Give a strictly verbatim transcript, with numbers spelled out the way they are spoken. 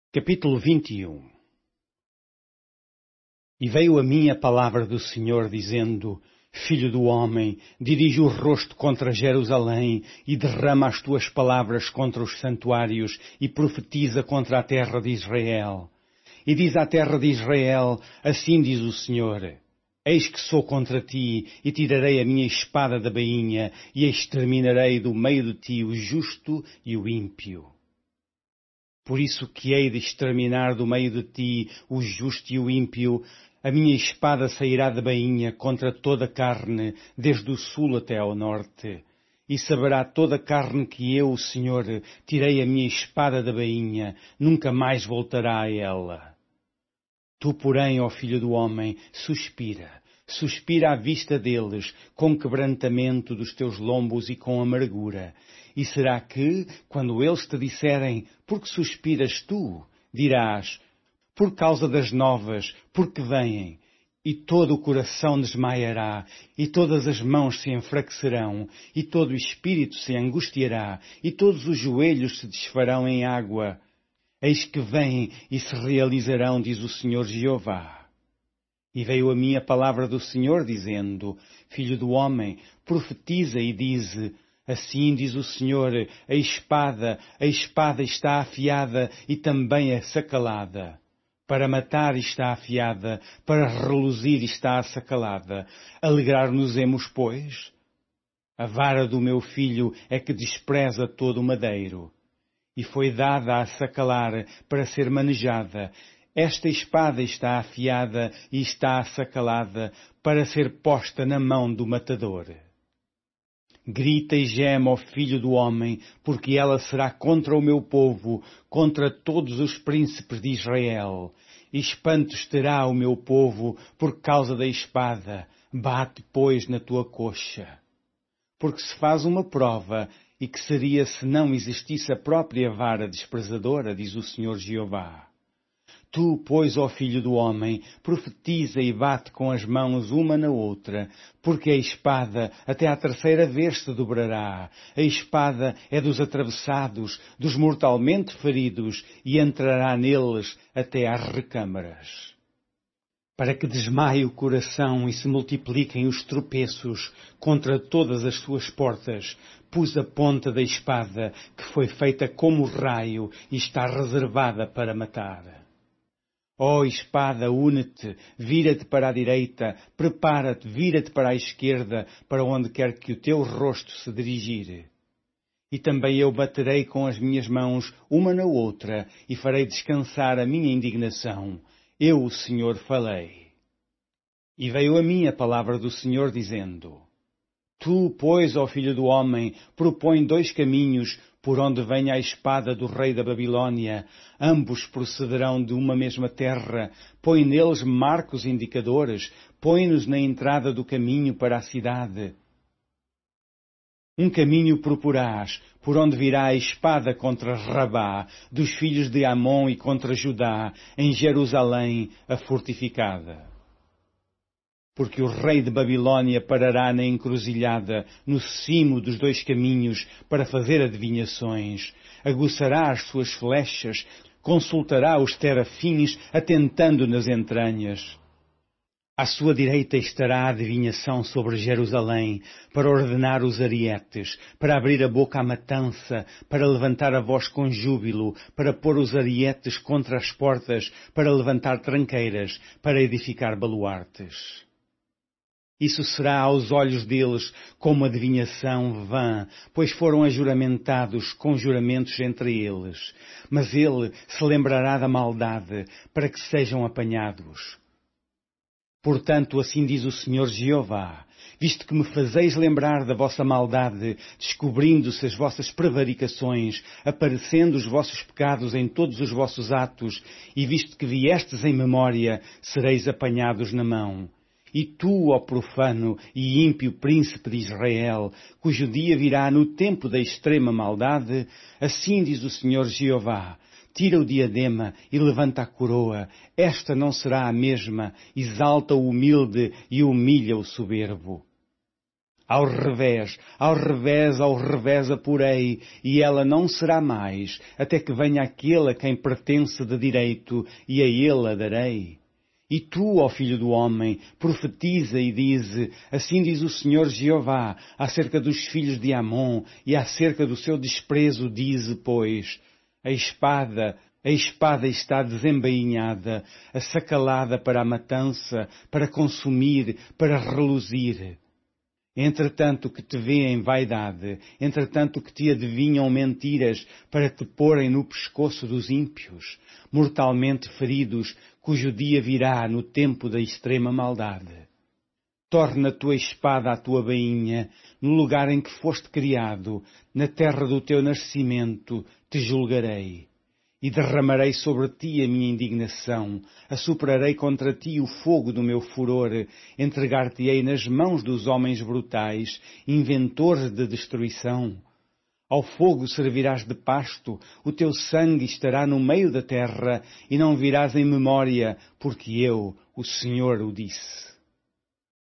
Capítulo vinte e um. E veio a mim a palavra do Senhor, dizendo: Filho do homem, dirige o rosto contra Jerusalém e derrama as tuas palavras contra os santuários e profetiza contra a terra de Israel. E diz à terra de Israel: Assim diz o Senhor: Eis que sou contra ti, e tirarei a minha espada da bainha, e exterminarei do meio de ti o justo e o ímpio. Por isso que hei de exterminar do meio de ti o justo e o ímpio, a minha espada sairá da bainha contra toda a carne, desde o sul até ao norte. E saberá toda a carne que eu, o Senhor, tirei a minha espada da bainha, nunca mais voltará a ela. Tu, porém, ó filho do homem, suspira, suspira à vista deles, com quebrantamento dos teus lombos e com amargura. E será que, quando eles te disserem: Por que suspiras tu? Dirás: Por causa das novas, porque vêm. E todo o coração desmaiará, e todas as mãos se enfraquecerão, e todo o espírito se angustiará, e todos os joelhos se desfarão em água. Eis que vêm e se realizarão, diz o Senhor Jeová. E veio a mim a palavra do Senhor, dizendo: Filho do homem, profetiza e dize: Assim diz o Senhor, a espada, a espada está afiada e também é sacalada. Para matar está afiada, para reluzir está assacalada. Alegrar-nos-emos, pois? A vara do meu filho é que despreza todo o madeiro. E foi dada a sacalar para ser manejada. Esta espada está afiada e está assacalada para ser posta na mão do matador. Grita e geme, ó filho do homem, porque ela será contra o meu povo, contra todos os príncipes de Israel. E espantos terá o meu povo por causa da espada. Bate, pois, na tua coxa. Porque se faz uma prova, e que seria se não existisse a própria vara desprezadora, diz o Senhor Jeová. Tu, pois, ó filho do homem, profetiza e bate com as mãos uma na outra, porque a espada até à terceira vez se dobrará. A espada é dos atravessados, dos mortalmente feridos, e entrará neles até às recâmaras. Para que desmaie o coração e se multipliquem os tropeços contra todas as suas portas, pus a ponta da espada, que foi feita como raio e está reservada para matar. Ó espada, une-te, vira-te para a direita, prepara-te, vira-te para a esquerda, para onde quer que o teu rosto se dirigir. E também eu baterei com as minhas mãos uma na outra, e farei descansar a minha indignação. Eu, o Senhor, falei. E veio a mim a palavra do Senhor, dizendo: Tu, pois, ó filho do homem, propõe dois caminhos, por onde venha a espada do rei da Babilônia. Ambos procederão de uma mesma terra. Põe neles marcos indicadores. Põe-nos na entrada do caminho para a cidade. Um caminho proporás, por onde virá a espada contra Rabá, dos filhos de Amon, e contra Judá, em Jerusalém, a fortificada. Porque o rei de Babilônia parará na encruzilhada, no cimo dos dois caminhos, para fazer adivinhações. Aguçará as suas flechas, consultará os terafins, atentando nas entranhas. À sua direita estará a adivinhação sobre Jerusalém, para ordenar os arietes, para abrir a boca à matança, para levantar a voz com júbilo, para pôr os arietes contra as portas, para levantar tranqueiras, para edificar baluartes. Isso será aos olhos deles como adivinhação vã, pois foram ajuramentados com juramentos entre eles. Mas ele se lembrará da maldade, para que sejam apanhados. Portanto, assim diz o Senhor Jeová: visto que me fazeis lembrar da vossa maldade, descobrindo-se as vossas prevaricações, aparecendo os vossos pecados em todos os vossos atos, e visto que viestes em memória, sereis apanhados na mão. E tu, ó profano e ímpio príncipe de Israel, cujo dia virá no tempo da extrema maldade, assim diz o Senhor Jeová: tira o diadema e levanta a coroa, esta não será a mesma, exalta o humilde e humilha o soberbo. Ao revés, ao revés, ao revés a porei, e ela não será mais, até que venha aquele a quem pertence de direito, e a ele a darei. E tu, ó filho do homem, profetiza e dize, assim diz o Senhor Jeová, acerca dos filhos de Amon, e acerca do seu desprezo dize, pois, a espada, a espada está desembainhada, assacalada para a matança, para consumir, para reluzir. Entretanto que te vêem vaidade, entretanto que te adivinham mentiras para te porem no pescoço dos ímpios, mortalmente feridos, cujo dia virá no tempo da extrema maldade. Torna a tua espada à tua bainha, no lugar em que foste criado, na terra do teu nascimento, te julgarei. E derramarei sobre ti a minha indignação, assoprarei contra ti o fogo do meu furor, entregar-te-ei nas mãos dos homens brutais, inventores de destruição. Ao fogo servirás de pasto, o teu sangue estará no meio da terra, e não virás em memória, porque eu, o Senhor, o disse.